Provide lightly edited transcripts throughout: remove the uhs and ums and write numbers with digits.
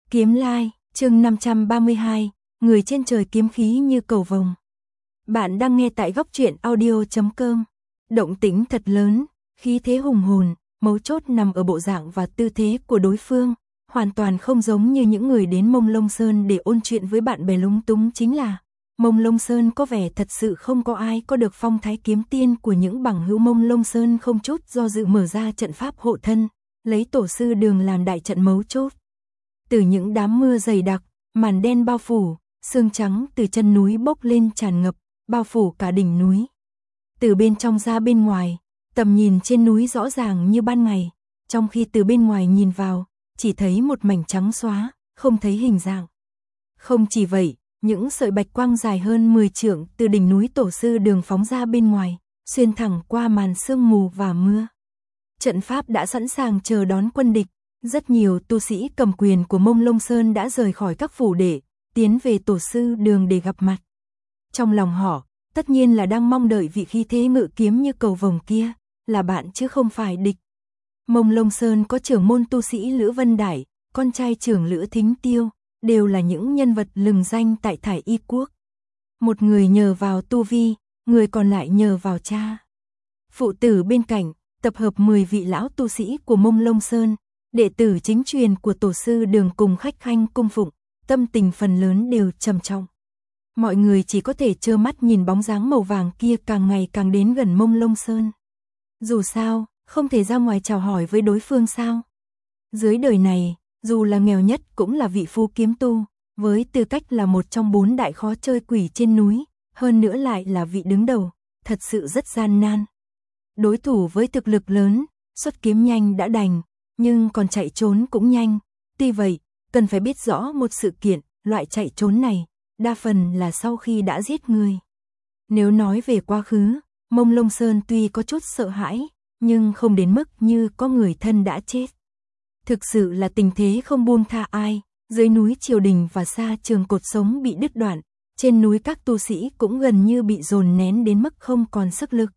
Kiếm Lai, chương 532, người trên trời kiếm khí như cầu vồng. Bạn đang nghe tại góc truyện audio.com. Động tĩnh thật lớn, khí thế hùng hồn, mấu chốt nằm ở bộ dạng và tư thế của đối phương, hoàn toàn không giống như những người đến Mông Lông Sơn để ôn chuyện với bạn bè lúng túng. Chính là Mông Lông Sơn có vẻ thật sự không có ai có được phong thái kiếm tiên của những bằng hữu. Mông Lông Sơn không chút do dự mở ra trận pháp hộ thân, lấy tổ sư Đường làm đại trận mấu chốt. Từ những đám mưa dày đặc, màn đen bao phủ, sương trắng từ chân núi bốc lên tràn ngập, bao phủ cả đỉnh núi. Từ bên trong ra bên ngoài, tầm nhìn trên núi rõ ràng như ban ngày, trong khi từ bên ngoài nhìn vào, chỉ thấy một mảnh trắng xóa, không thấy hình dạng. Không chỉ vậy, những sợi bạch quang dài hơn 10 trượng từ đỉnh núi tổ sư Đường phóng ra bên ngoài, xuyên thẳng qua màn sương mù và mưa. Trận pháp đã sẵn sàng chờ đón quân địch. Rất nhiều tu sĩ cầm quyền của Mông Lông Sơn đã rời khỏi các phủ đệ, tiến về tổ sư Đường để gặp mặt. Trong lòng họ, tất nhiên là đang mong đợi vị khí thế ngự kiếm như cầu vồng kia, là bạn chứ không phải địch. Mông Lông Sơn có trưởng môn tu sĩ Lữ Vân Đại, con trai trưởng Lữ Thính Tiêu, đều là những nhân vật lừng danh tại Thải Y Quốc. Một người nhờ vào tu vi, người còn lại nhờ vào cha. Phụ tử bên cạnh, tập hợp 10 vị lão tu sĩ của Mông Lông Sơn, đệ tử chính truyền của tổ sư Đường cùng khách khanh cung phụng, tâm tình phần lớn đều trầm trọng. Mọi người chỉ có thể trơ mắt nhìn bóng dáng màu vàng kia càng ngày càng đến gần Mông Lông Sơn. Dù sao, không thể ra ngoài chào hỏi với đối phương sao? Dưới đời này, dù là nghèo nhất cũng là vị phú kiếm tu, với tư cách là một trong 4 đại khó chơi quỷ trên núi, hơn nữa lại là vị đứng đầu, thật sự rất gian nan. Đối thủ với thực lực lớn, xuất kiếm nhanh đã đành, nhưng còn chạy trốn cũng nhanh. Tuy vậy, cần phải biết rõ một sự kiện, loại chạy trốn này, đa phần là sau khi đã giết người. Nếu nói về quá khứ, Mông Lông Sơn tuy có chút sợ hãi, nhưng không đến mức như có người thân đã chết. Thực sự là tình thế không buông tha ai, dưới núi triều đình và xa trường cột sống bị đứt đoạn, trên núi các tu sĩ cũng gần như bị dồn nén đến mức không còn sức lực.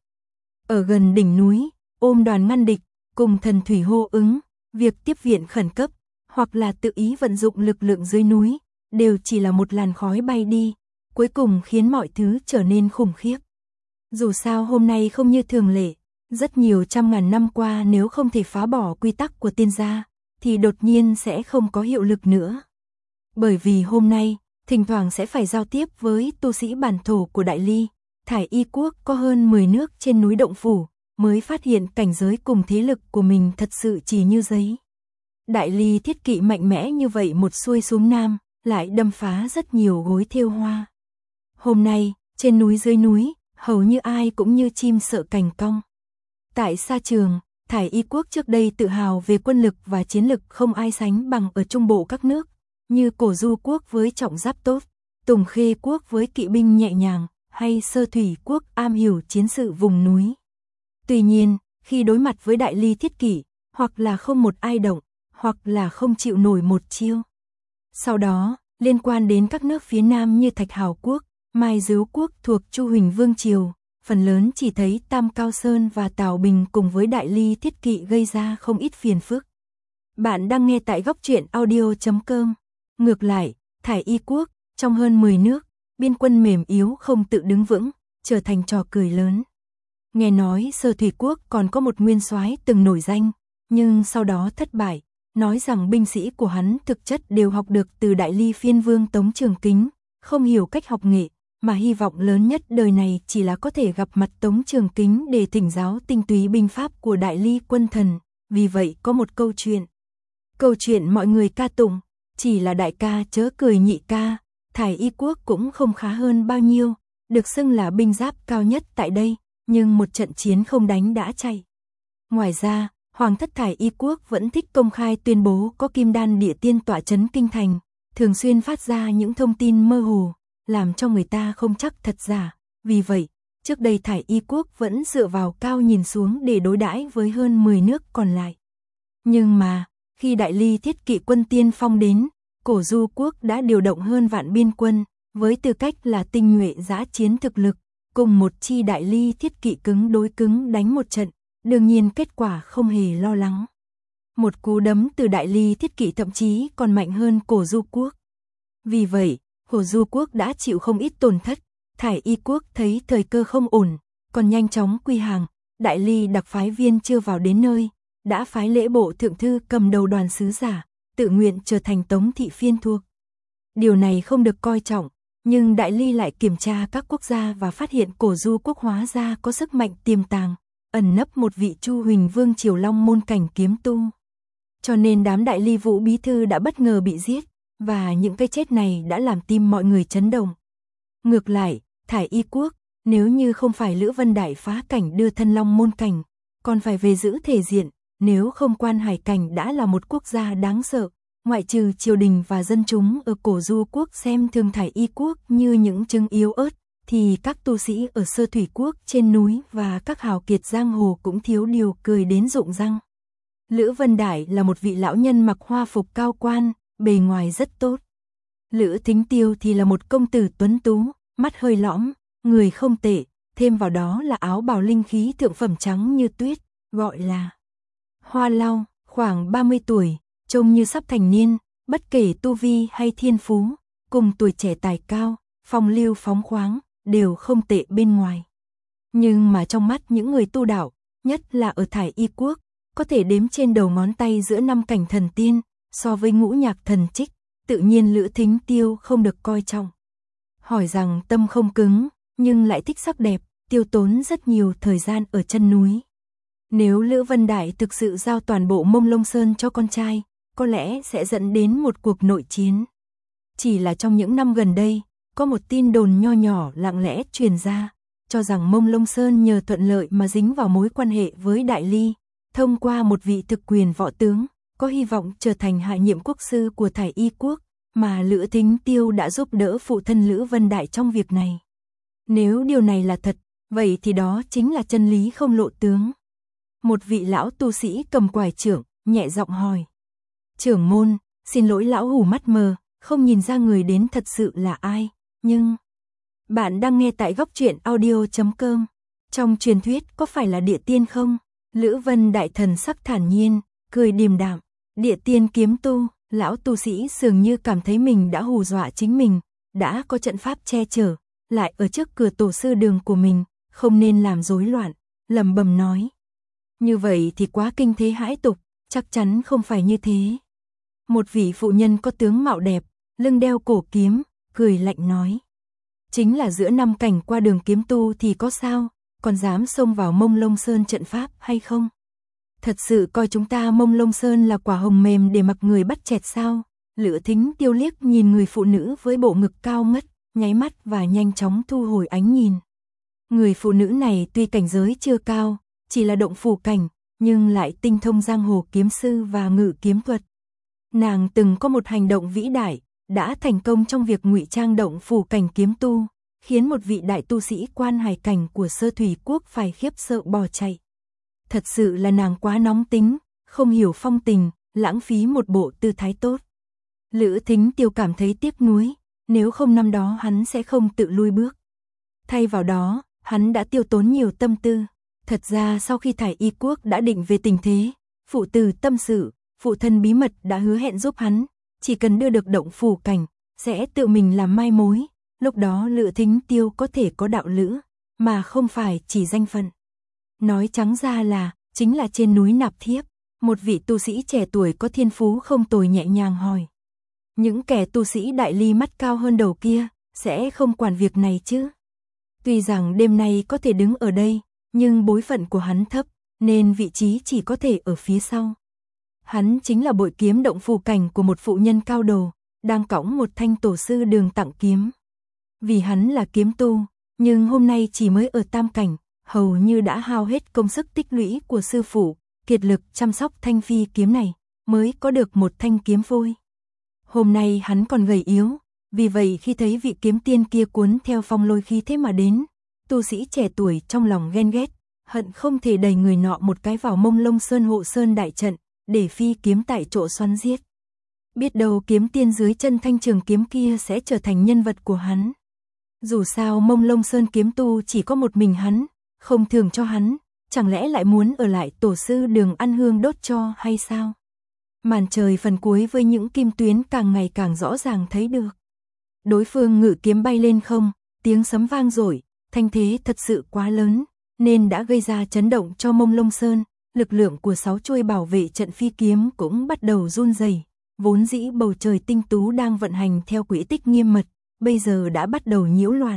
Ở gần đỉnh núi, ôm đoàn ngăn địch, cùng thần thủy hô ứng, việc tiếp viện khẩn cấp, hoặc là tự ý vận dụng lực lượng dưới núi, đều chỉ là một làn khói bay đi, cuối cùng khiến mọi thứ trở nên khủng khiếp. Dù sao hôm nay không như thường lệ, rất nhiều trăm ngàn năm qua nếu không thể phá bỏ quy tắc của tiên gia, thì đột nhiên sẽ không có hiệu lực nữa. Bởi vì hôm nay, thỉnh thoảng sẽ phải giao tiếp với tu sĩ bản thổ của Đại Ly, Thải Y Quốc có hơn 10 nước trên núi Động Phủ, mới phát hiện cảnh giới cùng thế lực của mình thật sự chỉ như giấy. Đại Ly thiết kỵ mạnh mẽ như vậy một xuôi xuống nam, lại đâm phá rất nhiều gối thêu hoa. Hôm nay, trên núi dưới núi, hầu như ai cũng như chim sợ cành cong. Tại sa trường, Thải Y Quốc trước đây tự hào về quân lực và chiến lực không ai sánh bằng ở trung bộ các nước, như Cổ Du Quốc với trọng giáp tốt, Tùng Khê Quốc với kỵ binh nhẹ nhàng, hay Sơ Thủy Quốc am hiểu chiến sự vùng núi. Tuy nhiên, khi đối mặt với Đại Ly thiết kỵ, hoặc là không một ai động, hoặc là không chịu nổi một chiêu. Sau đó, liên quan đến các nước phía nam như Thạch Hào Quốc, Mai Dứu Quốc thuộc Chu Huỳnh Vương Triều, phần lớn chỉ thấy Tam Cao Sơn và Tào Bình cùng với Đại Ly thiết kỵ gây ra không ít phiền phức. Bạn đang nghe tại góc truyện audio.com. Ngược lại, Thải Y Quốc, trong hơn 10 nước, biên quân mềm yếu không tự đứng vững, trở thành trò cười lớn. Nghe nói Sơ Thủy Quốc còn có một nguyên soái từng nổi danh, nhưng sau đó thất bại, nói rằng binh sĩ của hắn thực chất đều học được từ Đại Ly phiên vương Tống Trường Kính, không hiểu cách học nghệ, mà hy vọng lớn nhất đời này chỉ là có thể gặp mặt Tống Trường Kính để thỉnh giáo tinh túy binh pháp của Đại Ly quân thần. Vì vậy có một câu chuyện. Câu chuyện mọi người ca tụng, chỉ là đại ca chớ cười nhị ca, Thải Y Quốc cũng không khá hơn bao nhiêu, được xưng là binh giáp cao nhất tại đây, nhưng một trận chiến không đánh đã chạy. Ngoài ra, Hoàng thất Thải Y Quốc vẫn thích công khai tuyên bố có Kim Đan địa tiên tọa trấn kinh thành, thường xuyên phát ra những thông tin mơ hồ, làm cho người ta không chắc thật giả. Vì vậy, trước đây Thải Y Quốc vẫn dựa vào cao nhìn xuống để đối đãi với hơn 10 nước còn lại. Nhưng mà, khi Đại Ly thiết kỵ quân tiên phong đến, Cổ Du Quốc đã điều động hơn vạn biên quân, với tư cách là tinh nhuệ dã chiến thực lực, cùng một chi Đại Ly thiết kỵ cứng đối cứng đánh một trận, đương nhiên kết quả không hề lo lắng. Một cú đấm từ Đại Ly Thiết Kỵ thậm chí còn mạnh hơn Cổ Du Quốc. Vì vậy, Cổ Du Quốc đã chịu không ít tổn thất. Thải Y Quốc thấy thời cơ không ổn, còn nhanh chóng quy hàng. Đại Ly đặc phái viên chưa vào đến nơi, đã phái Lễ Bộ Thượng Thư cầm đầu đoàn sứ giả, tự nguyện trở thành Tống thị phiên thuộc. Điều này không được coi trọng, nhưng Đại Ly lại kiểm tra các quốc gia và phát hiện Cổ Du Quốc hóa ra có sức mạnh tiềm tàng, ẩn nấp một vị Chu Huỳnh Vương Triều Long môn cảnh kiếm tu. Cho nên đám Đại Ly Vũ bí thư đã bất ngờ bị giết, và những cái chết này đã làm tim mọi người chấn động. Ngược lại, Thải Y Quốc, nếu như không phải Lữ Vân Đại phá cảnh đưa thân Long môn cảnh, còn phải về giữ thể diện, nếu không Quan Hải cảnh đã là một quốc gia đáng sợ, ngoại trừ triều đình và dân chúng ở Cổ Du Quốc xem thường Thải Y Quốc như những trứng yếu ớt, thì các tu sĩ ở Sơ Thủy Quốc trên núi và các hào kiệt giang hồ cũng thiếu điều cười đến rụng răng. Lữ Vân Đại là một vị lão nhân mặc hoa phục cao quan, bề ngoài rất tốt. Lữ Thính Tiêu thì là một công tử tuấn tú, mắt hơi lõm, người không tệ, thêm vào đó là áo bào linh khí thượng phẩm trắng như tuyết, gọi là Hoa Lau, khoảng 30 tuổi, trông như sắp thành niên, bất kể tu vi hay thiên phú, cùng tuổi trẻ tài cao, phong lưu phóng khoáng, đều không tệ bên ngoài. Nhưng mà trong mắt những người tu đạo, nhất là ở Thải Y Quốc, có thể đếm trên đầu ngón tay giữa 5 cảnh thần tiên, so với Ngũ Nhạc Thần Trích, tự nhiên Lữ Thính Tiêu không được coi trọng. Hỏi rằng tâm không cứng, nhưng lại thích sắc đẹp, tiêu tốn rất nhiều thời gian ở chân núi. Nếu Lữ Vân Đại thực sự giao toàn bộ Mông Lông Sơn cho con trai, có lẽ sẽ dẫn đến một cuộc nội chiến. Chỉ là trong những năm gần đây, có một tin đồn nho nhỏ lặng lẽ truyền ra, cho rằng Mông Lông Sơn nhờ thuận lợi mà dính vào mối quan hệ với Đại Ly, thông qua một vị thực quyền võ tướng, có hy vọng trở thành hạ nhiệm quốc sư của Thải Y Quốc, mà Lữ Thính Tiêu đã giúp đỡ phụ thân Lữ Vân Đại trong việc này. Nếu điều này là thật, vậy thì đó chính là chân lý không lộ tướng. Một vị lão tu sĩ cầm quải trưởng, nhẹ giọng hỏi. Trưởng môn, xin lỗi lão hủ mắt mờ, không nhìn ra người đến thật sự là ai, nhưng... Bạn đang nghe tại góc truyện audio.com. Trong truyền thuyết có phải là địa tiên không? Lữ Vân Đại thần sắc thản nhiên, cười điềm đạm. Địa tiên kiếm tu, lão tu sĩ dường như cảm thấy mình đã hù dọa chính mình, đã có trận pháp che chở, lại ở trước cửa tổ sư đường của mình, không nên làm rối loạn, lẩm bẩm nói. Như vậy thì quá kinh thế hãi tục, chắc chắn không phải như thế. Một vị phụ nhân có tướng mạo đẹp, lưng đeo cổ kiếm, cười lạnh nói. Chính là giữa 5 cảnh qua đường kiếm tu thì có sao, còn dám xông vào Mông Lông Sơn trận pháp hay không? Thật sự coi chúng ta Mông Lông Sơn là quả hồng mềm để mặc người bắt chẹt sao? Lữ Thính Tiêu liếc nhìn người phụ nữ với bộ ngực cao ngất, nháy mắt và nhanh chóng thu hồi ánh nhìn. Người phụ nữ này tuy cảnh giới chưa cao, chỉ là động phủ cảnh, nhưng lại tinh thông giang hồ kiếm sư và ngự kiếm thuật. Nàng từng có một hành động vĩ đại, đã thành công trong việc ngụy trang động phủ cảnh kiếm tu, khiến một vị đại tu sĩ Quan Hải cảnh của Sơ Thủy Quốc phải khiếp sợ bỏ chạy. Thật sự là nàng quá nóng tính, không hiểu phong tình, lãng phí một bộ tư thái tốt. Lữ Thính Tiêu cảm thấy tiếc nuối, nếu không năm đó hắn sẽ không tự lui bước. Thay vào đó, hắn đã tiêu tốn nhiều tâm tư. Thật ra sau khi Thải Y Quốc đã định về tình thế, phụ tử tâm sự, phụ thân bí mật đã hứa hẹn giúp hắn, chỉ cần đưa được động phủ cảnh, sẽ tự mình làm mai mối, lúc đó Lữ Thính Tiêu có thể có đạo lữ, mà không phải chỉ danh phận. Nói trắng ra là, chính là trên núi nạp thiếp, một vị tu sĩ trẻ tuổi có thiên phú không tồi nhẹ nhàng hỏi. Những kẻ tu sĩ Đại Ly mắt cao hơn đầu kia, sẽ không quản việc này chứ? Tuy rằng đêm nay có thể đứng ở đây, nhưng bối phận của hắn thấp, nên vị trí chỉ có thể ở phía sau. Hắn chính là bội kiếm động phủ cảnh của một phụ nhân cao đồ, đang cõng một thanh tổ sư đường tặng kiếm. Vì hắn là kiếm tu, nhưng hôm nay chỉ mới ở tam cảnh, hầu như đã hao hết công sức tích lũy của sư phụ, kiệt lực chăm sóc thanh phi kiếm này, mới có được một thanh kiếm phôi. Hôm nay hắn còn gầy yếu, vì vậy khi thấy vị kiếm tiên kia cuốn theo phong lôi khí thế mà đến, tu sĩ trẻ tuổi trong lòng ghen ghét, hận không thể đẩy người nọ một cái vào Mông Lông Sơn hộ sơn đại trận, để phi kiếm tại chỗ xoắn giết. Biết đâu kiếm tiên dưới chân thanh trường kiếm kia sẽ trở thành nhân vật của hắn. Dù sao Mông Lông Sơn kiếm tu chỉ có một mình hắn, không thưởng cho hắn, chẳng lẽ lại muốn ở lại tổ sư đường ăn hương đốt cho hay sao? Màn trời phần cuối với những kim tuyến càng ngày càng rõ ràng thấy được. Đối phương ngự kiếm bay lên không, tiếng sấm vang dội, thanh thế thật sự quá lớn, nên đã gây ra chấn động cho Mông Lung Sơn. Lực lượng của 6 chuôi bảo vệ trận phi kiếm cũng bắt đầu run rẩy. Vốn dĩ bầu trời tinh tú đang vận hành theo quỹ tích nghiêm mật, bây giờ đã bắt đầu nhiễu loạn.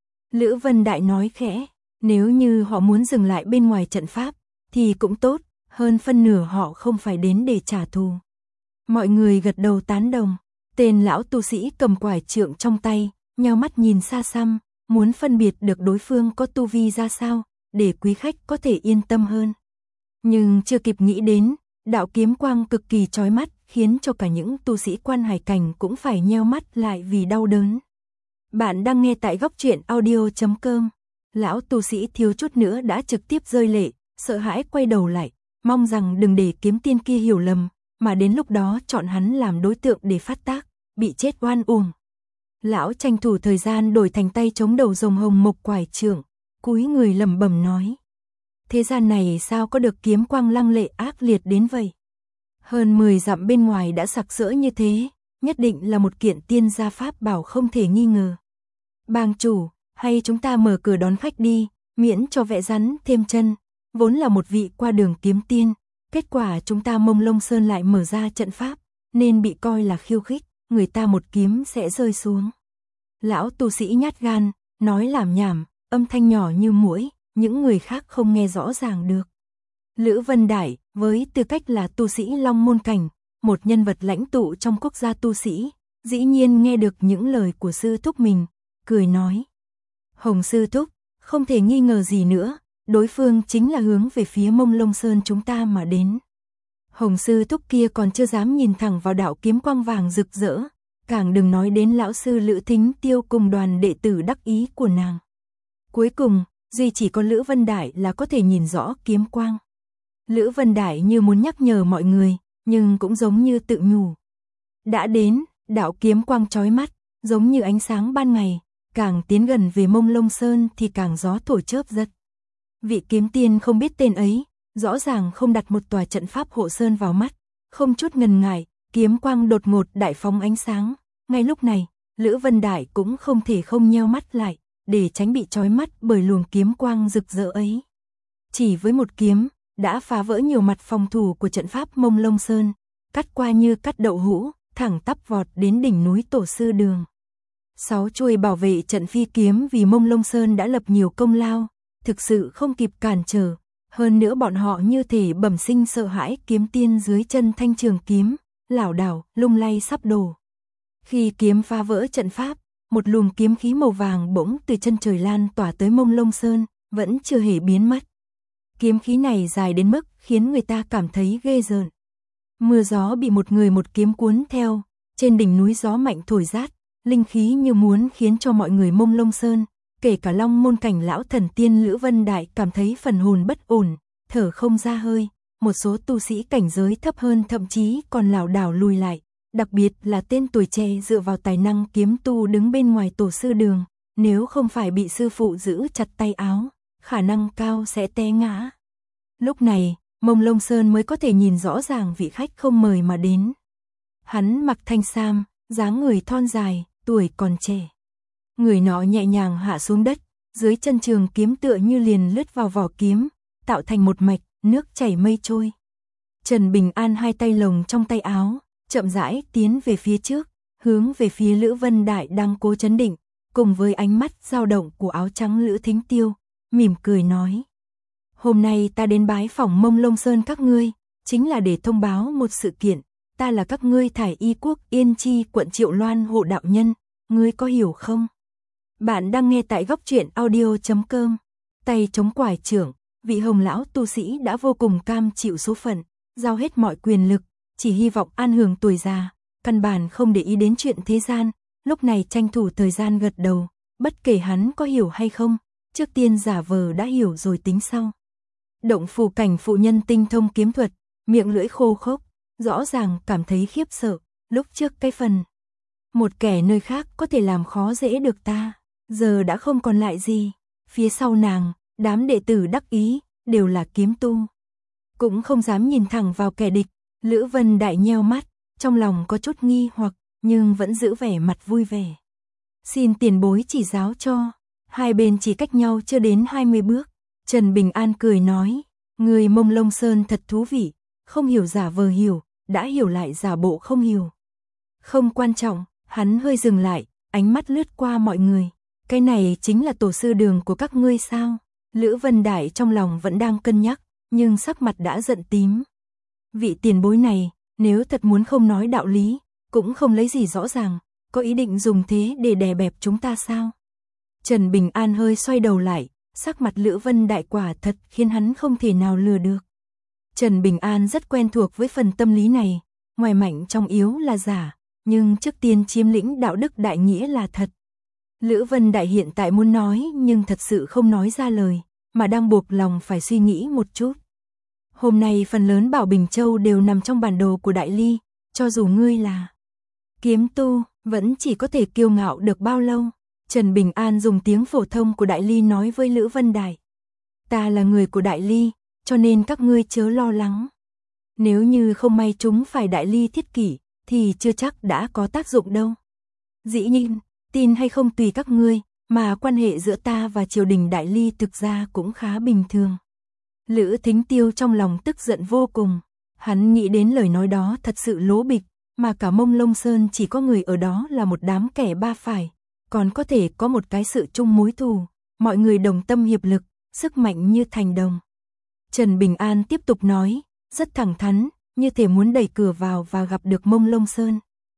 Lữ Vân Đại nói khẽ, nếu như họ muốn dừng lại bên ngoài trận pháp, thì cũng tốt, hơn phân nửa họ không phải đến để trả thù. Mọi người gật đầu tán đồng, tên lão tu sĩ cầm quải trượng trong tay, nheo mắt nhìn xa xăm, muốn phân biệt được đối phương có tu vi ra sao, để quý khách có thể yên tâm hơn. Nhưng chưa kịp nghĩ đến, đạo kiếm quang cực kỳ chói mắt, khiến cho cả những tu sĩ quan hải cảnh cũng phải nheo mắt lại vì đau đớn. Bạn đang nghe tại góc truyện audio.com. Lão tu sĩ thiếu chút nữa đã trực tiếp rơi lệ, sợ hãi quay đầu lại, mong rằng đừng để kiếm tiên kia hiểu lầm, mà đến lúc đó chọn hắn làm đối tượng để phát tác, bị chết oan uổng. Lão tranh thủ thời gian đổi thành tay chống đầu rồng hồng mộc quải trượng, cúi người lẩm bẩm nói. Thế gian này sao có được kiếm quang lăng lệ ác liệt đến vậy? Hơn 10 dặm bên ngoài đã sặc sỡ như thế, nhất định là một kiện tiên gia pháp bảo không thể nghi ngờ. Bang chủ, hay chúng ta mở cửa đón khách đi, miễn cho vẽ rắn thêm chân, vốn là một vị qua đường kiếm tiên, kết quả chúng ta Mông Lung Sơn lại mở ra trận pháp, nên bị coi là khiêu khích, người ta một kiếm sẽ rơi xuống. Lão tu sĩ nhát gan, nói lảm nhảm, âm thanh nhỏ như muỗi, những người khác không nghe rõ ràng được. Lữ Vân Đại, với tư cách là tu sĩ Long Môn Cảnh, một nhân vật lãnh tụ trong quốc gia tu sĩ, dĩ nhiên nghe được những lời của sư thúc mình, cười nói. Hồng sư thúc, không thể nghi ngờ gì nữa, đối phương chính là hướng về phía Mông Lung Sơn chúng ta mà đến. Hồng sư thúc kia còn chưa dám nhìn thẳng vào đạo kiếm quang vàng rực rỡ, càng đừng nói đến lão sư Lữ Thính Tiêu cùng đoàn đệ tử đắc ý của nàng. Cuối cùng, duy chỉ có Lữ Vân Đại là có thể nhìn rõ kiếm quang. Lữ Vân Đại như muốn nhắc nhở mọi người, nhưng cũng giống như tự nhủ. Đã đến, đạo kiếm quang chói mắt, giống như ánh sáng ban ngày, càng tiến gần về Mông Lung Sơn thì càng gió thổi chớp giật. Vị kiếm tiên không biết tên ấy, rõ ràng không đặt một tòa trận pháp hộ sơn vào mắt, không chút ngần ngại, kiếm quang đột ngột đại phóng ánh sáng. Ngay lúc này, Lữ Vân Đại cũng không thể không nheo mắt lại, để tránh bị chói mắt bởi luồng kiếm quang rực rỡ ấy. Chỉ với một kiếm, đã phá vỡ nhiều mặt phòng thủ của trận pháp Mông Lung Sơn, cắt qua như cắt đậu hũ, thẳng tắp vọt đến đỉnh núi Tổ Sư Đường. 6 chuôi bảo vệ trận phi kiếm vì Mông Lung Sơn đã lập nhiều công lao, thực sự không kịp cản trở, hơn nữa bọn họ như thể bẩm sinh sợ hãi kiếm tiên dưới chân thanh trường kiếm, lảo đảo, lung lay sắp đổ. Khi kiếm phá vỡ trận pháp, một luồng kiếm khí màu vàng bỗng từ chân trời lan tỏa tới Mông Lung Sơn, vẫn chưa hề biến mất. Kiếm khí này dài đến mức khiến người ta cảm thấy ghê rợn. Mưa gió bị một người một kiếm cuốn theo, trên đỉnh núi gió mạnh thổi rát, linh khí như muốn khiến cho mọi người Mông Lung Sơn, kể cả Long Môn Cảnh lão thần tiên Lữ Vân Đại cảm thấy phần hồn bất ổn, thở không ra hơi, một số tu sĩ cảnh giới thấp hơn thậm chí còn lảo đảo lùi lại, đặc biệt là tên tuổi trẻ dựa vào tài năng kiếm tu đứng bên ngoài Tổ Sư Đường, nếu không phải bị sư phụ giữ chặt tay áo, khả năng cao sẽ té ngã. Lúc này, Mông Lung Sơn mới có thể nhìn rõ ràng vị khách không mời mà đến. Hắn mặc thanh sam, dáng người thon dài, tuổi còn trẻ. Người nọ nhẹ nhàng hạ xuống đất, dưới chân trường kiếm tựa như liền lướt vào vỏ kiếm, tạo thành một mạch, nước chảy mây trôi. Trần Bình An hai tay lồng trong tay áo, chậm rãi tiến về phía trước, hướng về phía Lữ Vân Đại đang cố trấn định, cùng với ánh mắt dao động của áo trắng Lữ Thính Tiêu, mỉm cười nói. Hôm nay ta đến bái phỏng Mông Lung Sơn các ngươi, chính là để thông báo một sự kiện, ta là các ngươi Thải Y Quốc Yên Chi quận Triệu Loan hộ đạo nhân, ngươi có hiểu không? Bạn đang nghe tại góc truyện audio.com. Tay chống quải trưởng, vị Hồng lão tu sĩ đã vô cùng cam chịu số phận, giao hết mọi quyền lực, chỉ hy vọng an hưởng tuổi già, căn bản không để ý đến chuyện thế gian, lúc này tranh thủ thời gian gật đầu, bất kể hắn có hiểu hay không, trước tiên giả vờ đã hiểu rồi tính sau. Động Phủ Cảnh phụ nhân tinh thông kiếm thuật, miệng lưỡi khô khốc, rõ ràng cảm thấy khiếp sợ, lúc trước cái phần một kẻ nơi khác có thể làm khó dễ được ta, giờ đã không còn lại gì. Phía sau nàng, đám đệ tử đắc ý, đều là kiếm tu. Cũng không dám nhìn thẳng vào kẻ địch, Lữ Vân Đại nheo mắt, trong lòng có chút nghi hoặc, nhưng vẫn giữ vẻ mặt vui vẻ. Xin tiền bối chỉ giáo cho, hai bên chỉ cách nhau chưa đến 20 bước. Trần Bình An cười nói, người Mông Lông Sơn thật thú vị, không hiểu giả vờ hiểu, đã hiểu lại giả bộ không hiểu. Không quan trọng, hắn hơi dừng lại, ánh mắt lướt qua mọi người. Cái này chính là tổ sư đường của các ngươi sao? Lữ Vân Đại trong lòng vẫn đang cân nhắc, nhưng sắc mặt đã giận tím. Vị tiền bối này, nếu thật muốn không nói đạo lý, cũng không lấy gì rõ ràng, có ý định dùng thế để đè bẹp chúng ta sao? Trần Bình An hơi xoay đầu lại, sắc mặt Lữ Vân Đại quả thật khiến hắn không thể nào lừa được. Trần Bình An rất quen thuộc với phần tâm lý này, ngoài mạnh trong yếu là giả, nhưng trước tiên chiếm lĩnh đạo đức đại nghĩa là thật. Lữ Vân Đại hiện tại muốn nói nhưng thật sự không nói ra lời, mà đang buộc lòng phải suy nghĩ một chút. Hôm nay phần lớn Bảo Bình Châu đều nằm trong bản đồ của Đại Ly, cho dù ngươi là kiếm tu, vẫn chỉ có thể kiêu ngạo được bao lâu. Trần Bình An dùng tiếng phổ thông của Đại Ly nói với Lữ Vân Đại. Ta là người của Đại Ly, cho nên các ngươi chớ lo lắng. Nếu như không may chúng phải Đại Ly thiết kỷ, thì chưa chắc đã có tác dụng đâu. Dĩ nhiên, tin hay không tùy các ngươi, mà quan hệ giữa ta và triều đình Đại Ly thực ra cũng khá bình thường. Lữ Thính Tiêu trong lòng tức giận vô cùng, hắn nghĩ đến lời nói đó thật sự lố bịch, mà cả Mông Lông Sơn chỉ có người ở đó là một đám kẻ ba phải, còn có thể có một cái sự chung mối thù, mọi người đồng tâm hiệp lực, sức mạnh như thành đồng. Trần Bình An tiếp tục nói, rất thẳng thắn, như thể muốn đẩy cửa vào và gặp được Mông Lông Sơn.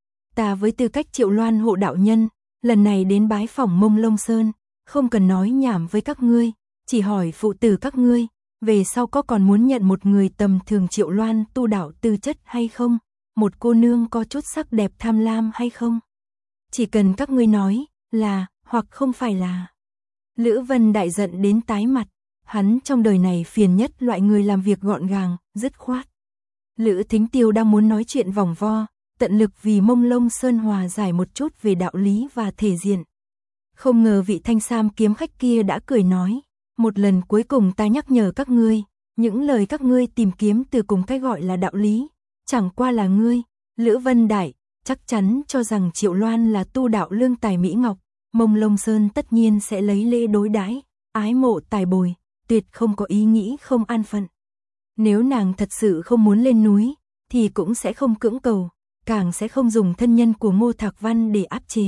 Ta với tư cách Triệu Loan hộ đạo nhân, lần này đến bái phỏng Mông Lông Sơn, không cần nói nhảm với các ngươi, chỉ hỏi phụ tử các ngươi, về sau có còn muốn nhận một người tầm thường Triệu Loan tu đạo tư chất hay không, một cô nương có chút sắc đẹp tham lam hay không. Chỉ cần các ngươi nói, là, hoặc không phải là. Lữ Vân Đại giận đến tái mặt, hắn trong đời này phiền nhất loại người làm việc gọn gàng, dứt khoát. Lữ Thính Tiêu đang muốn nói chuyện vòng vo, tận lực vì Mông Lông Sơn hòa giải một chút về đạo lý và thể diện. Không ngờ vị thanh sam kiếm khách kia đã cười nói, một lần cuối cùng ta nhắc nhở các ngươi, những lời các ngươi tìm kiếm từ cùng cái gọi là đạo lý, chẳng qua là ngươi, Lữ Vân Đại, chắc chắn cho rằng Triệu Loan là tu đạo lương tài mỹ ngọc, Mông Lông Sơn tất nhiên sẽ lấy lễ đối đãi, ái mộ tài bồi, tuyệt không có ý nghĩ không an phận. Nếu nàng thật sự không muốn lên núi, thì cũng sẽ không cưỡng cầu, càng sẽ không dùng thân nhân của Ngô Thạc Văn để áp chế.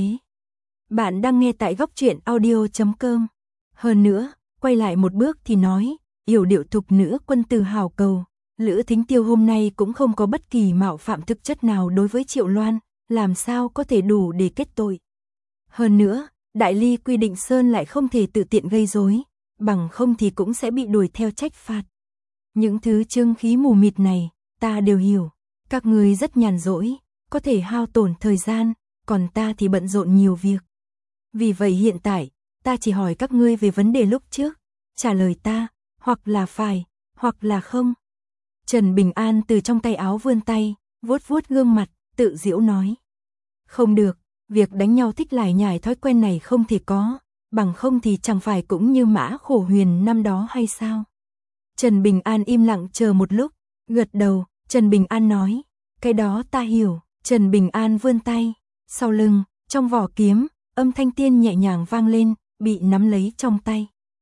Bạn đang nghe tại góc truyện audio.com. Hơn nữa, quay lại một bước thì nói, yểu điệu thục nữ quân tử hào cầu, Lữ Thính Tiêu hôm nay cũng không có bất kỳ mạo phạm thực chất nào đối với Triệu Loan, làm sao có thể đủ để kết tội. Hơn nữa, Đại Ly quy định Sơn lại không thể tự tiện gây rối, bằng không thì cũng sẽ bị đuổi theo trách phạt. Những thứ chương khí mù mịt này, ta đều hiểu, các ngươi rất nhàn rỗi, có thể hao tổn thời gian, còn ta thì bận rộn nhiều việc. Vì vậy hiện tại, ta chỉ hỏi các ngươi về vấn đề lúc trước, trả lời ta, hoặc là phải, hoặc là không. Trần Bình An từ trong tay áo vươn tay, vuốt vuốt gương mặt, tự giễu nói. Không được, việc đánh nhau thích lải nhải thói quen này không thể có, bằng không thì chẳng phải cũng như Mã Khổ Huyền năm đó hay sao? Trần Bình An im lặng chờ một lúc, gật đầu, Trần Bình An nói, cái đó ta hiểu. Trần Bình An vươn tay, sau lưng, trong vỏ kiếm, âm thanh tiên nhẹ nhàng vang lên, bị nắm lấy trong tay.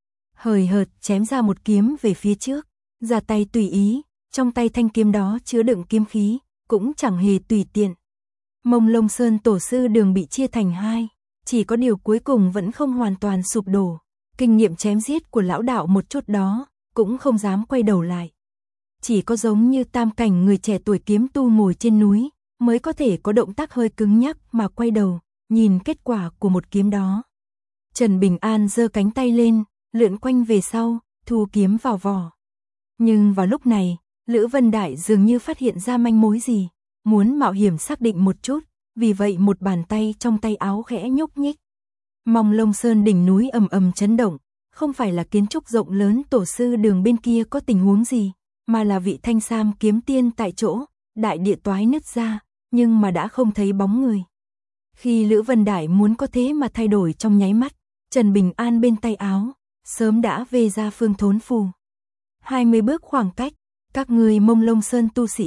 Hời hợt chém ra một kiếm về phía trước, ra tay tùy ý, trong tay thanh kiếm đó chứa đựng kiếm khí, cũng chẳng hề tùy tiện. Mông Lông Sơn tổ sư đường bị chia thành hai, chỉ có điều cuối cùng vẫn không hoàn toàn sụp đổ. Kinh nghiệm chém giết của lão đạo một chút đó, cũng không dám quay đầu lại. Chỉ có giống như tam cảnh người trẻ tuổi kiếm tu ngồi trên núi, mới có thể có động tác hơi cứng nhắc mà quay đầu, nhìn kết quả của một kiếm đó. Trần Bình An giơ cánh tay lên, lượn quanh về sau, thu kiếm vào vỏ. Nhưng vào lúc này, Lữ Vân Đại dường như phát hiện ra manh mối gì, muốn mạo hiểm xác định một chút, vì vậy một bàn tay trong tay áo khẽ nhúc nhích. Mông Lông Sơn đỉnh núi ầm ầm chấn động, không phải là kiến trúc rộng lớn tổ sư đường bên kia có tình huống gì, mà là vị thanh sam kiếm tiên tại chỗ, đại địa toái nứt ra, nhưng mà đã không thấy bóng người. Khi Lữ Vân Đại muốn có thế mà thay đổi trong nháy mắt, Trần Bình An bên tay áo, sớm đã vê ra phương thốn phù. 20 bước khoảng cách, các người Mông Lông Sơn tu sĩ,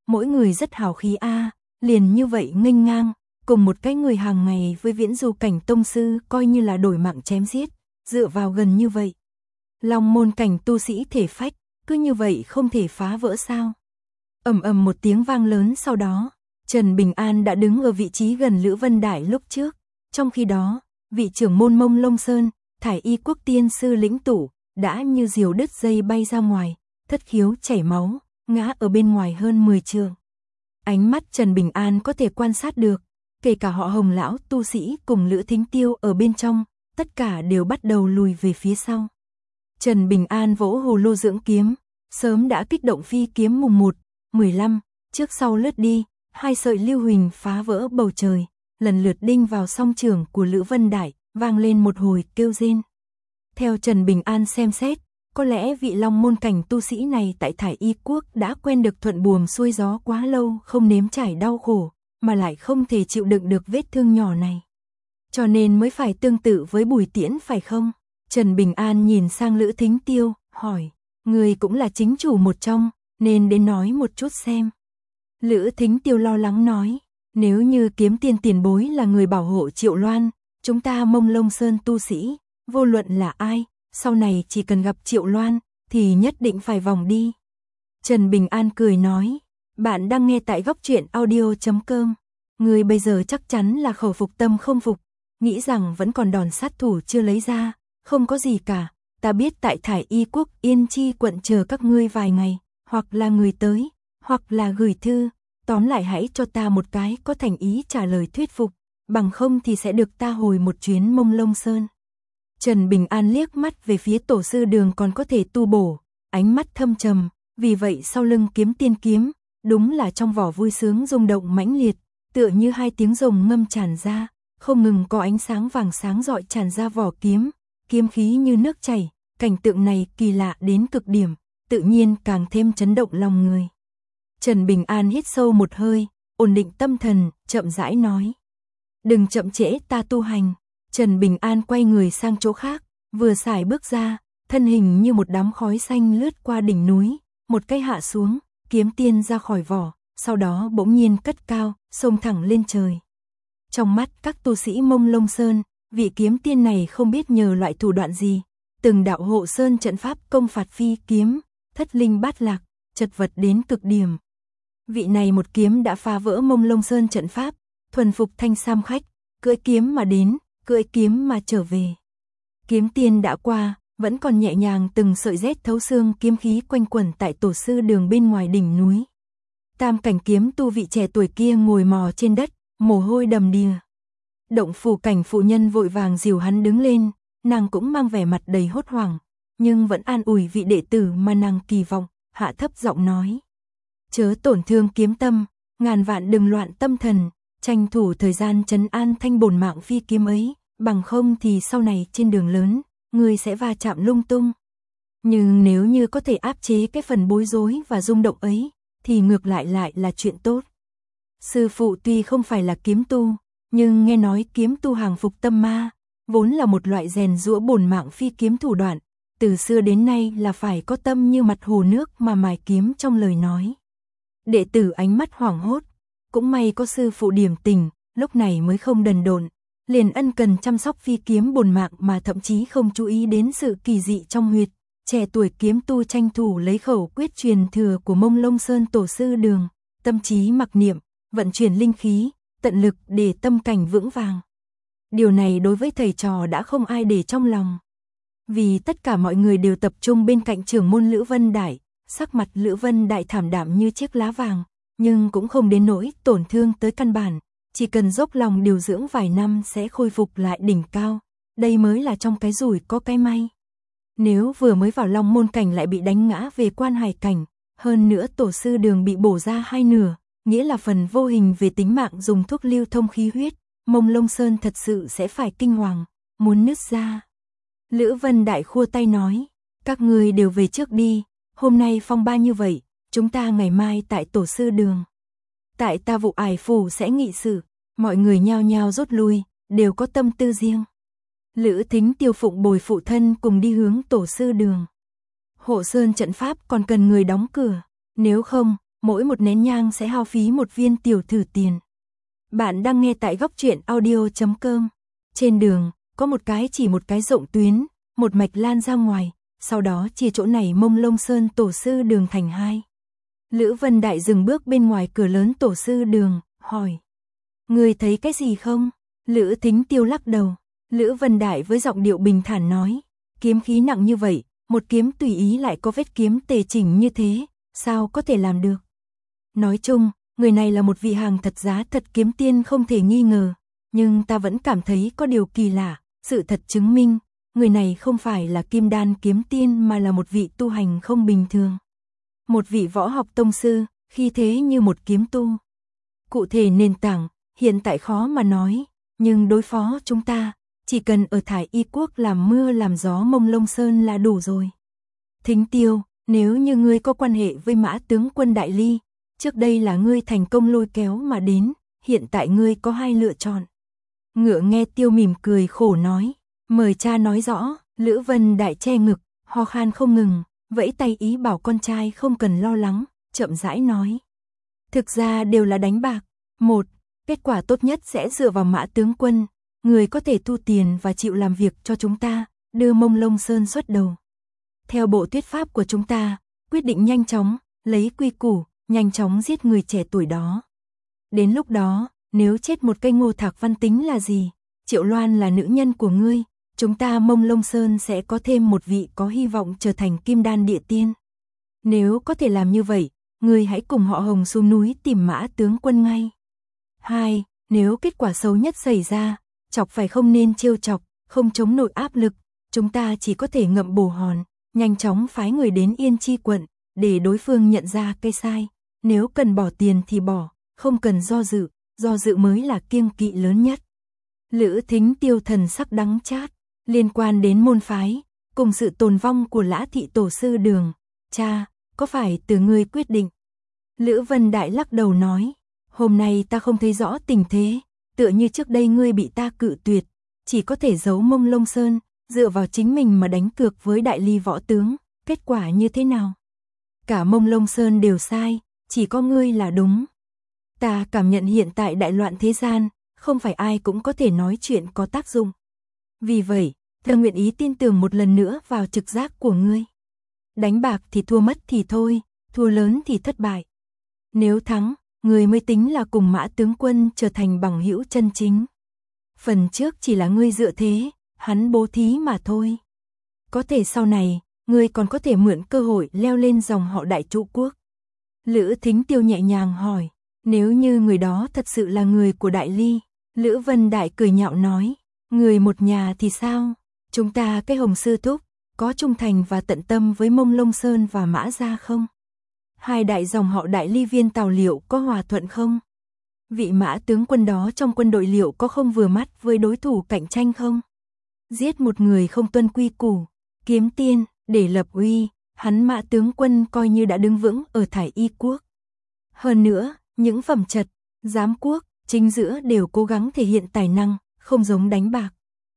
mỗi người rất hào khí a, liền như vậy nghênh ngang, cùng một cái người hàng ngày với Viễn Du cảnh tông sư coi như là đổi mạng chém giết, dựa vào gần như vậy. Long môn cảnh tu sĩ thể phách, cứ như vậy không thể phá vỡ sao? Ầm ầm một tiếng vang lớn sau đó, Trần Bình An đã đứng ở vị trí gần Lữ Vân Đại lúc trước, trong khi đó, vị trưởng môn Mông Lông Sơn, Thải Y Quốc tiên sư lĩnh tụ, đã như diều đứt dây bay ra ngoài, thất khiếu chảy máu, ngã ở bên ngoài hơn 10 trượng. Ánh mắt Trần Bình An có thể quan sát được, kể cả họ Hồng lão tu sĩ cùng Lữ Thính Tiêu ở bên trong, tất cả đều bắt đầu lùi về phía sau. Trần Bình An vỗ hồ lô dưỡng kiếm, sớm đã kích động phi kiếm mùng 1, 15, trước sau lướt đi, hai sợi lưu huỳnh phá vỡ bầu trời, lần lượt đinh vào song trường của Lữ Vân Đại, vang lên một hồi kêu rên. Theo Trần Bình An xem xét, có lẽ vị long môn cảnh tu sĩ này tại Thải Y Quốc đã quen được thuận buồm xuôi gió quá lâu, không nếm trải đau khổ, mà lại không thể chịu đựng được vết thương nhỏ này. Cho nên mới phải tương tự với Bùi Tiễn phải không? Trần Bình An nhìn sang Lữ Thính Tiêu, hỏi, người cũng là chính chủ một trong, nên đến nói một chút xem. Lữ Thính Tiêu lo lắng nói, nếu như Kiếm Tiên tiền bối là người bảo hộ Triệu Loan, chúng ta Mông Lông Sơn tu sĩ, vô luận là ai, sau này chỉ cần gặp Triệu Loan, thì nhất định phải vòng đi. Trần Bình An cười nói, bạn đang nghe tại góc truyện audio.com, người bây giờ chắc chắn là khẩu phục tâm không phục, nghĩ rằng vẫn còn đòn sát thủ chưa lấy ra, không có gì cả, ta biết tại Thải Y Quốc Yên Chi quận chờ các ngươi vài ngày, hoặc là người tới, hoặc là gửi thư, tóm lại hãy cho ta một cái có thành ý trả lời thuyết phục, bằng không thì sẽ được ta hồi một chuyến Mông Lông Sơn. Trần Bình An liếc mắt về phía tổ sư Đường còn có thể tu bổ, ánh mắt thâm trầm, vì vậy sau lưng Kiếm Tiên kiếm, đúng là trong vỏ vui sướng rung động mãnh liệt, tựa như hai tiếng rồng ngâm tràn ra, không ngừng có ánh sáng vàng sáng rọi tràn ra vỏ kiếm, kiếm khí như nước chảy, cảnh tượng này kỳ lạ đến cực điểm, tự nhiên càng thêm chấn động lòng người. Trần Bình An hít sâu một hơi, ổn định tâm thần, chậm rãi nói. Đừng chậm trễ ta tu hành. Trần Bình An quay người sang chỗ khác, vừa xài bước ra, thân hình như một đám khói xanh lướt qua đỉnh núi, một cái hạ xuống, kiếm tiên ra khỏi vỏ, sau đó bỗng nhiên cất cao, xông thẳng lên trời. Trong mắt các tu sĩ Mông Lông Sơn, vị kiếm tiên này không biết nhờ loại thủ đoạn gì, từng đạo hộ sơn trận pháp công phạt phi kiếm, thất linh bát lạc, chật vật đến cực điểm. Vị này một kiếm đã phá vỡ Mông Lông Sơn trận pháp, thuần phục thanh sam khách, cưỡi kiếm mà đến, cưỡi kiếm mà trở về. Kiếm tiên đã qua, vẫn còn nhẹ nhàng từng sợi rét thấu xương kiếm khí quanh quẩn tại tổ sư Đường bên ngoài đỉnh núi. Tam cảnh kiếm tu vị trẻ tuổi kia ngồi mò trên đất, mồ hôi đầm đìa. Động phủ cảnh phụ nhân vội vàng dìu hắn đứng lên, nàng cũng mang vẻ mặt đầy hốt hoảng, nhưng vẫn an ủi vị đệ tử mà nàng kỳ vọng, hạ thấp giọng nói. Chớ tổn thương kiếm tâm, ngàn vạn đừng loạn tâm thần, tranh thủ thời gian trấn an thanh bổn mạng phi kiếm ấy, bằng không thì sau này trên đường lớn, người sẽ va chạm lung tung. Nhưng nếu như có thể áp chế cái phần bối rối và rung động ấy, thì ngược lại là chuyện tốt. Sư phụ tuy không phải là kiếm tu, nhưng nghe nói kiếm tu hàng phục tâm ma, vốn là một loại rèn giũa bổn mạng phi kiếm thủ đoạn, từ xưa đến nay là phải có tâm như mặt hồ nước mà mài kiếm trong lời nói. Đệ tử ánh mắt hoảng hốt, cũng may có sư phụ điểm tình, lúc này mới không đần độn, liền ân cần chăm sóc phi kiếm bổn mạng mà thậm chí không chú ý đến sự kỳ dị trong huyệt. Trẻ tuổi kiếm tu tranh thủ lấy khẩu quyết truyền thừa của Mông Lông Sơn tổ sư Đường, tâm trí mặc niệm, vận chuyển linh khí, tận lực để tâm cảnh vững vàng. Điều này đối với thầy trò đã không ai để trong lòng. Vì tất cả mọi người đều tập trung bên cạnh trưởng môn Lữ Vân Đại, sắc mặt Lữ Vân Đại thảm đạm như chiếc lá vàng, nhưng cũng không đến nỗi tổn thương tới căn bản, chỉ cần dốc lòng điều dưỡng vài năm sẽ khôi phục lại đỉnh cao, đây mới là trong cái rủi có cái may. Nếu vừa mới vào Long môn cảnh lại bị đánh ngã về Quan Hải cảnh, hơn nữa tổ sư Đường bị bổ ra hai nửa, nghĩa là phần vô hình về tính mạng dùng thuốc lưu thông khí huyết, Mông Lông Sơn thật sự sẽ phải kinh hoàng, muốn nứt ra. Lữ Vân Đại khua tay nói, các người đều về trước đi, hôm nay phong ba như vậy, chúng ta ngày mai tại tổ sư Đường. Tại ta Vụ Ải Phủ sẽ nghị sự, mọi người nhao nhao rút lui, đều có tâm tư riêng. Lữ Thính Tiêu phụng bồi phụ thân cùng đi hướng tổ sư Đường. Hộ sơn trận pháp còn cần người đóng cửa, nếu không, mỗi một nén nhang sẽ hao phí một viên tiểu thử tiền. Bạn đang nghe tại góc truyện audio.com. Trên đường, có một cái rộng tuyến, một mạch lan ra ngoài, sau đó chia chỗ này Mông Lông Sơn tổ sư đường thành hai. Lữ Vân Đại dừng bước bên ngoài cửa lớn tổ sư đường, hỏi. Người thấy cái gì không? Lữ Thính Tiêu lắc đầu. Lữ Vân Đại với giọng điệu bình thản nói. Kiếm khí nặng như vậy, một kiếm tùy ý lại có vết kiếm tề chỉnh như thế, sao có thể làm được? Nói chung, người này là một vị hàng thật giá thật kiếm tiên không thể nghi ngờ, nhưng ta vẫn cảm thấy có điều kỳ lạ, sự thật chứng minh, người này không phải là kim đan kiếm tiên mà là một vị tu hành không bình thường. Một vị võ học tông sư, khi thế như một kiếm tu. Cụ thể nền tảng, hiện tại khó mà nói, nhưng đối phó chúng ta, chỉ cần ở Thải Y Quốc làm mưa làm gió Mông Lông Sơn là đủ rồi. Thính Tiêu, nếu như ngươi có quan hệ với Mã tướng quân Đại Ly, trước đây là ngươi thành công lôi kéo mà đến, hiện tại ngươi có hai lựa chọn. Ngựa Nghe Tiêu mỉm cười khổ nói, mời cha nói rõ. Lữ Vân Đại che ngực, ho khan không ngừng, vẫy tay ý bảo con trai không cần lo lắng, chậm rãi nói. Thực ra đều là đánh bạc. Một, kết quả tốt nhất sẽ dựa vào Mã tướng quân, người có thể thu tiền và chịu làm việc cho chúng ta, đưa Mông Lông Sơn xuất đầu. Theo bộ thuyết pháp của chúng ta, quyết định nhanh chóng, lấy quy củ, nhanh chóng giết người trẻ tuổi đó. Đến lúc đó, nếu chết một cây Ngô Thạc Văn tính là gì? Triệu Loan là nữ nhân của ngươi, chúng ta Mông Lông Sơn sẽ có thêm một vị có hy vọng trở thành kim đan địa tiên. Nếu có thể làm như vậy, ngươi hãy cùng họ Hồng xuống núi tìm Mã tướng quân ngay. 2. Nếu kết quả xấu nhất xảy ra, chọc phải không nên trêu chọc, không chống nổi áp lực, chúng ta chỉ có thể ngậm bồ hòn, nhanh chóng phái người đến Yên Chi quận, để đối phương nhận ra cái sai. Nếu cần bỏ tiền thì bỏ, không cần do dự mới là kiêng kỵ lớn nhất. Lữ Thính Tiêu thần sắc đắng chát, liên quan đến môn phái, cùng sự tồn vong của Lã thị tổ sư đường, cha, có phải từ ngươi quyết định? Lữ Vân Đại lắc đầu nói, hôm nay ta không thấy rõ tình thế, tựa như trước đây ngươi bị ta cự tuyệt, chỉ có thể giấu Mông Lông Sơn, dựa vào chính mình mà đánh cược với Đại Ly võ tướng, kết quả như thế nào? Cả Mông Lông Sơn đều sai, chỉ có ngươi là đúng. Ta cảm nhận hiện tại đại loạn thế gian, không phải ai cũng có thể nói chuyện có tác dụng. Vì vậy, ta nguyện ý tin tưởng một lần nữa vào trực giác của ngươi. Đánh bạc thì thua mất thì thôi, thua lớn thì thất bại. Nếu thắng, ngươi mới tính là cùng Mã tướng quân trở thành bằng hữu chân chính. Phần trước chỉ là ngươi dựa thế, hắn bố thí mà thôi. Có thể sau này, ngươi còn có thể mượn cơ hội leo lên dòng họ Đại trụ quốc. Lữ Thính Tiêu nhẹ nhàng hỏi, nếu như người đó thật sự là người của Đại Ly, Lữ Vân Đại cười nhạo nói, người một nhà thì sao? Chúng ta cái Hồng sư thúc, có trung thành và tận tâm với Mông Lông Sơn và Mã gia không? Hai đại dòng họ Đại Ly Viên Tào liệu có hòa thuận không? Vị Mã tướng quân đó trong quân đội liệu có không vừa mắt với đối thủ cạnh tranh không? Giết một người không tuân quy củ, kiếm tiên, để lập uy, hắn Mã tướng quân coi như đã đứng vững ở Thải Y Quốc. Hơn nữa, những phẩm trật, giám quốc, chính giữa đều cố gắng thể hiện tài năng, không giống đánh bạc.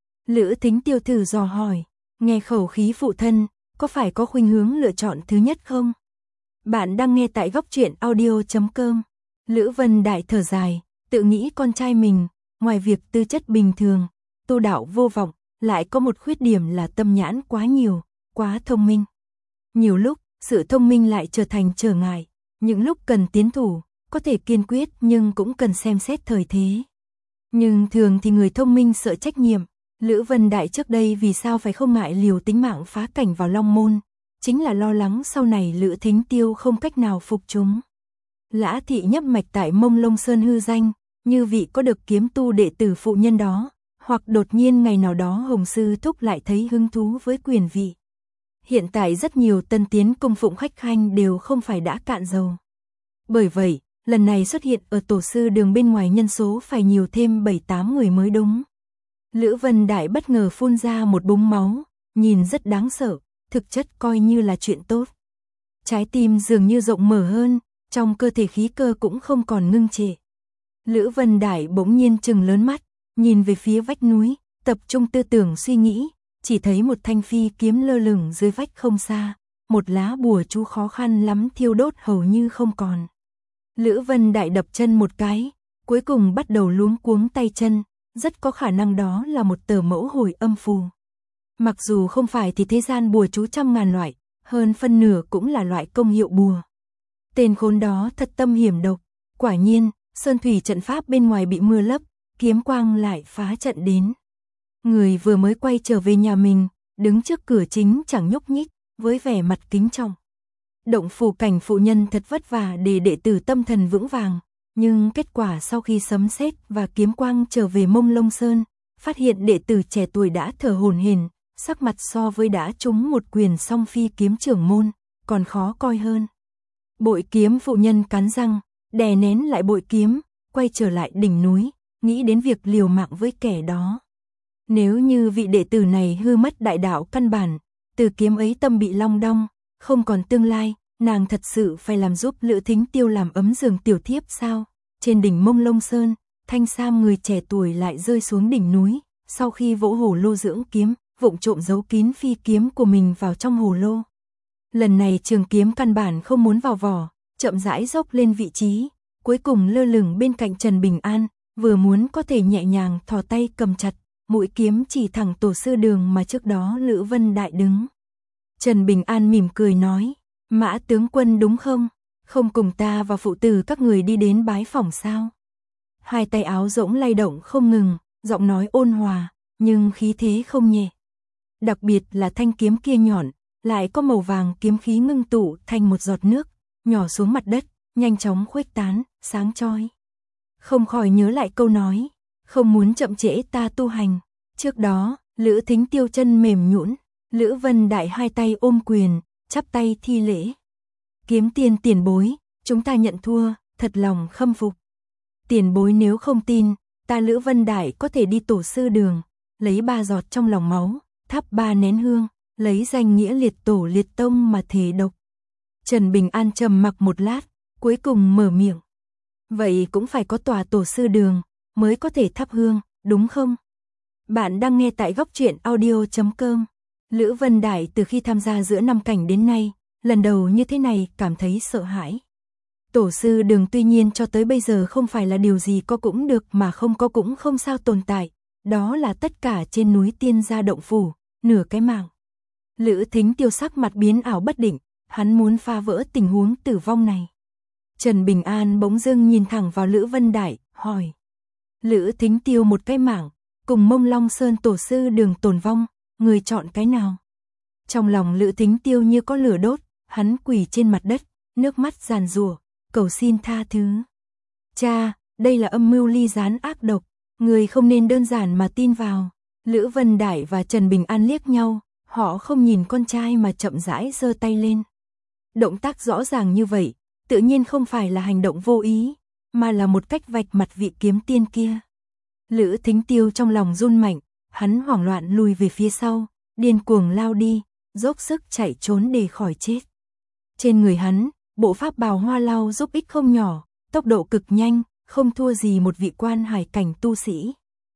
Lữ Thính Tiêu thử dò hỏi, nghe khẩu khí phụ thân, có phải có khuynh hướng lựa chọn thứ nhất không? Bạn đang nghe tại góc truyện audio.com. Lữ Vân Đại thở dài, tự nghĩ con trai mình, ngoài việc tư chất bình thường, tu đạo vô vọng, lại có một khuyết điểm là tâm nhãn quá nhiều, quá thông minh. Nhiều lúc, sự thông minh lại trở thành trở ngại, những lúc cần tiến thủ, có thể kiên quyết nhưng cũng cần xem xét thời thế. Nhưng thường thì người thông minh sợ trách nhiệm, Lữ Vân Đại trước đây vì sao phải không ngại liều tính mạng phá cảnh vào Long Môn, chính là lo lắng sau này Lữ Thính Tiêu không cách nào phục chúng. Lã thị nhấp mạch tại Mông Lông Sơn hư danh, như vị có được kiếm tu đệ tử phụ nhân đó, hoặc đột nhiên ngày nào đó Hồng sư thúc lại thấy hứng thú với quyền vị. Hiện tại rất nhiều tân tiến cung phụng khách khanh đều không phải đã cạn dầu. Bởi vậy, lần này xuất hiện ở tổ sư đường bên ngoài nhân số phải nhiều thêm 7-8 người mới đúng. Lữ Vân Đại bất ngờ phun ra một búng máu, nhìn rất đáng sợ, thực chất coi như là chuyện tốt. Trái tim dường như rộng mở hơn, trong cơ thể khí cơ cũng không còn ngưng trệ. Lữ Vân Đại bỗng nhiên trừng lớn mắt, nhìn về phía vách núi, tập trung tư tưởng suy nghĩ, chỉ thấy một thanh phi kiếm lơ lửng dưới vách không xa, một lá bùa chú khó khăn lắm thiêu đốt hầu như không còn. Lữ Vân Đại đập chân một cái, cuối cùng bắt đầu luống cuống tay chân, rất có khả năng đó là một tờ mẫu hồi âm phù. Mặc dù không phải thì thế gian bùa chú trăm ngàn loại, hơn phân nửa cũng là loại công hiệu bùa. Tên khốn đó thật tâm hiểm độc, quả nhiên, sơn thủy trận pháp bên ngoài bị mưa lấp, kiếm quang lại phá trận đến. Người vừa mới quay trở về nhà mình, đứng trước cửa chính chẳng nhúc nhích, với vẻ mặt kính trọng. Động phủ cảnh phụ nhân thật vất vả để đệ tử tâm thần vững vàng, nhưng kết quả sau khi sấm sét và kiếm quang trở về Mông Lông Sơn, phát hiện đệ tử trẻ tuổi đã thở hổn hển, sắc mặt so với đã trúng một quyền song phi kiếm trưởng môn, còn khó coi hơn. Bội kiếm phụ nhân cắn răng, đè nén lại bội kiếm, quay trở lại đỉnh núi, nghĩ đến việc liều mạng với kẻ đó. Nếu như vị đệ tử này hư mất đại đạo căn bản, từ kiếm ấy tâm bị long đong, không còn tương lai, nàng thật sự phải làm giúp Lữ Thính Tiêu làm ấm giường tiểu thiếp sao? Trên đỉnh Mông Lông Sơn, Thanh Sam người trẻ tuổi lại rơi xuống đỉnh núi, sau khi vỗ hồ lô dưỡng kiếm, vụng trộm giấu kín phi kiếm của mình vào trong hồ lô. Lần này trường kiếm căn bản không muốn vào vỏ, chậm rãi dốc lên vị trí, cuối cùng lơ lửng bên cạnh Trần Bình An, vừa muốn có thể nhẹ nhàng thò tay cầm chặt, mũi kiếm chỉ thẳng tổ sư Đường mà trước đó Lữ Vân Đại đứng. Trần Bình An mỉm cười nói, Mã tướng quân đúng không? Không cùng ta và phụ tử các người đi đến bái phỏng sao? Hai tay áo rỗng lay động không ngừng, giọng nói ôn hòa, nhưng khí thế không nhẹ. Đặc biệt là thanh kiếm kia nhọn, lại có màu vàng kiếm khí ngưng tụ thành một giọt nước, nhỏ xuống mặt đất, nhanh chóng khuếch tán, sáng chói. Không khỏi nhớ lại câu nói, không muốn chậm trễ ta tu hành. Trước đó, Lữ Thính Tiêu chân mềm nhũn, Lữ Vân Đại hai tay ôm quyền, chắp tay thi lễ. Kiếm tiên tiền bối, chúng ta nhận thua, thật lòng khâm phục. Tiền bối nếu không tin, ta Lữ Vân Đại có thể đi tổ sư Đường, lấy 3 giọt trong lòng máu, thắp 3 nén hương, lấy danh nghĩa liệt tổ liệt tông mà thề độc. Trần Bình An trầm mặc một lát, cuối cùng mở miệng. Vậy cũng phải có tòa tổ sư Đường, mới có thể thắp hương, đúng không? Bạn đang nghe tại góc truyện audio.com. Lữ Vân Đại từ khi tham gia giữa năm cảnh đến nay, lần đầu như thế này cảm thấy sợ hãi. Tổ sư Đường tuy nhiên cho tới bây giờ không phải là điều gì có cũng được mà không có cũng không sao tồn tại, đó là tất cả trên núi Tiên Gia động phủ, nửa cái mạng. Lữ Thính Tiêu sắc mặt biến ảo bất định, hắn muốn phá vỡ tình huống tử vong này. Trần Bình An bỗng dưng nhìn thẳng vào Lữ Vân Đại, hỏi. Lữ Thính Tiêu một cái mạng, cùng Mông Long Sơn tổ sư Đường tồn vong, người chọn cái nào? Trong lòng Lữ Thính Tiêu như có lửa đốt, hắn quỳ trên mặt đất, nước mắt giàn giụa, cầu xin tha thứ. Cha, đây là âm mưu ly gián ác độc, người không nên đơn giản mà tin vào. Lữ Vân Đại và Trần Bình An liếc nhau, họ không nhìn con trai mà chậm rãi giơ tay lên. Động tác rõ ràng như vậy, tự nhiên không phải là hành động vô ý, mà là một cách vạch mặt vị kiếm tiên kia. Lữ Thính Tiêu trong lòng run mạnh, hắn hoảng loạn lùi về phía sau, điên cuồng lao đi, dốc sức chạy trốn để khỏi chết. Trên người hắn, bộ pháp bào hoa lau giúp ích không nhỏ, tốc độ cực nhanh, không thua gì một vị quan hải cảnh tu sĩ.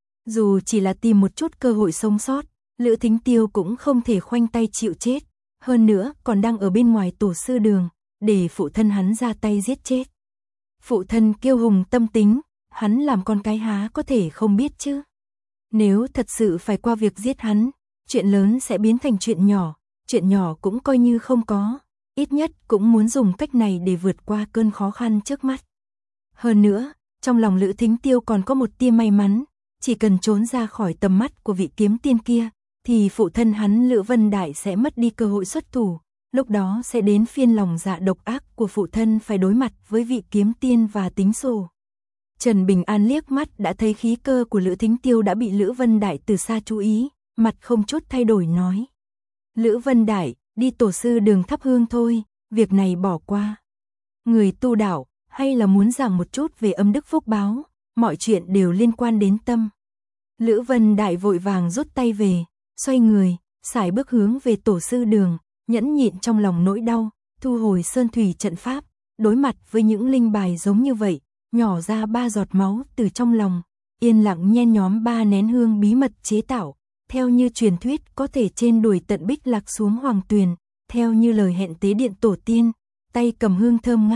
Dù chỉ là tìm một chút cơ hội sống sót, Lữ Thính Tiêu cũng không thể khoanh tay chịu chết, hơn nữa còn đang ở bên ngoài tổ sư Đường, để phụ thân hắn ra tay giết chết. Phụ thân kiêu hùng tâm tính, hắn làm con cái há có thể không biết chứ. Nếu thật sự phải qua việc giết hắn, chuyện lớn sẽ biến thành chuyện nhỏ cũng coi như không có, ít nhất cũng muốn dùng cách này để vượt qua cơn khó khăn trước mắt. Hơn nữa, trong lòng Lữ Thính Tiêu còn có một tia may mắn, chỉ cần trốn ra khỏi tầm mắt của vị kiếm tiên kia, thì phụ thân hắn Lữ Vân Đại sẽ mất đi cơ hội xuất thủ, lúc đó sẽ đến phiên lòng dạ độc ác của phụ thân phải đối mặt với vị kiếm tiên và tính sổ. Trần Bình An liếc mắt đã thấy khí cơ của Lữ Thính Tiêu đã bị Lữ Vân Đại từ xa chú ý, mặt không chút thay đổi nói. Lữ Vân Đại, đi tổ sư Đường thắp hương thôi, việc này bỏ qua. Người tu đạo, hay là muốn giảng một chút về âm đức phúc báo, mọi chuyện đều liên quan đến tâm. Lữ Vân Đại vội vàng rút tay về, xoay người, sải bước hướng về tổ sư Đường, nhẫn nhịn trong lòng nỗi đau, thu hồi sơn thủy trận pháp, đối mặt với những linh bài giống như vậy, nhỏ ra 3 giọt máu từ trong lòng, yên lặng nhen nhóm 3 nén hương bí mật chế tạo, theo như truyền thuyết có thể trên đuổi tận Bích Lạc xuống Hoàng Tuyền, theo như lời hẹn tế điện tổ tiên, tay cầm hương thơm ngát,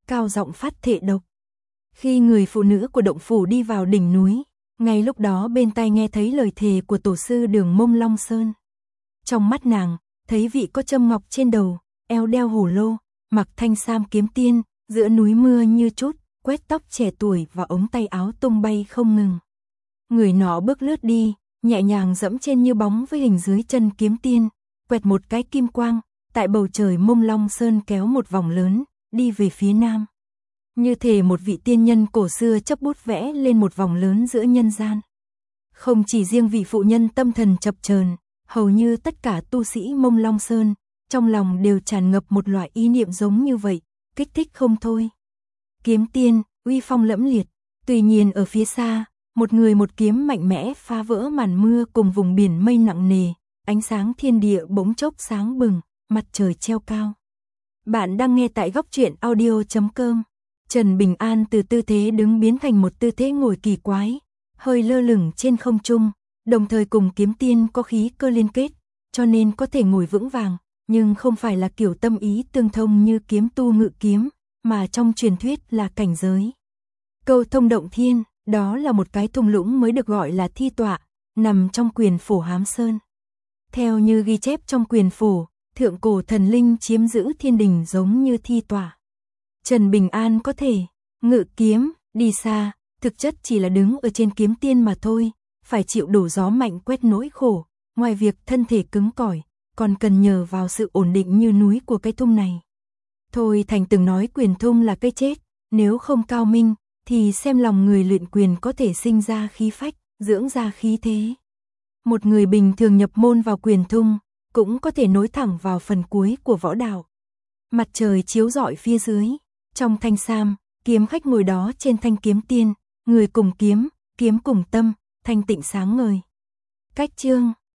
cao giọng phát thệ độc. Khi người phụ nữ của động phủ đi vào đỉnh núi, ngay lúc đó bên tai nghe thấy lời thề của tổ sư Đường Mông Long Sơn. Trong mắt nàng, thấy vị có châm ngọc trên đầu, eo đeo hổ lô, mặc thanh sam kiếm tiên, giữa núi mưa như chút, quét tóc trẻ tuổi và ống tay áo tung bay không ngừng. Người nọ bước lướt đi, nhẹ nhàng dẫm trên như bóng với hình dưới chân kiếm tiên, quẹt một cái kim quang, tại bầu trời Mông Long Sơn kéo một vòng lớn, đi về phía nam. Như thể một vị tiên nhân cổ xưa chấp bút vẽ lên một vòng lớn giữa nhân gian. Không chỉ riêng vị phụ nhân tâm thần chập chờn, hầu như tất cả tu sĩ Mông Long Sơn, trong lòng đều tràn ngập một loại ý niệm giống như vậy, kích thích không thôi. Kiếm tiên, uy phong lẫm liệt, tuy nhiên ở phía xa, một người một kiếm mạnh mẽ phá vỡ màn mưa cùng vùng biển mây nặng nề, ánh sáng thiên địa bỗng chốc sáng bừng, mặt trời treo cao. Bạn đang nghe tại góc truyện audio.com. Trần Bình An từ tư thế đứng biến thành một tư thế ngồi kỳ quái, hơi lơ lửng trên không trung, đồng thời cùng kiếm tiên có khí cơ liên kết, cho nên có thể ngồi vững vàng, nhưng không phải là kiểu tâm ý tương thông như kiếm tu ngự kiếm, mà trong truyền thuyết là cảnh giới. Câu thông động thiên, đó là một cái thung lũng mới được gọi là thi tọa, nằm trong quyền phổ Hám Sơn. Theo như ghi chép trong quyền phổ, thượng cổ thần linh chiếm giữ thiên đình giống như thi tọa. Trần Bình An có thể ngự kiếm, đi xa, thực chất chỉ là đứng ở trên kiếm tiên mà thôi, phải chịu đủ gió mạnh quét nỗi khổ, ngoài việc thân thể cứng cỏi, còn cần nhờ vào sự ổn định như núi của cái thung này. Thôi Thành từng nói quyền thung là cái chết, nếu không cao minh, thì xem lòng người luyện quyền có thể sinh ra khí phách, dưỡng ra khí thế. Một người bình thường nhập môn vào quyền thung, cũng có thể nối thẳng vào phần cuối của võ đạo. Mặt trời chiếu rọi phía dưới, trong thanh sam, kiếm khách ngồi đó trên thanh kiếm tiên, người cùng kiếm, kiếm cùng tâm, thanh tịnh sáng ngời. Cách chương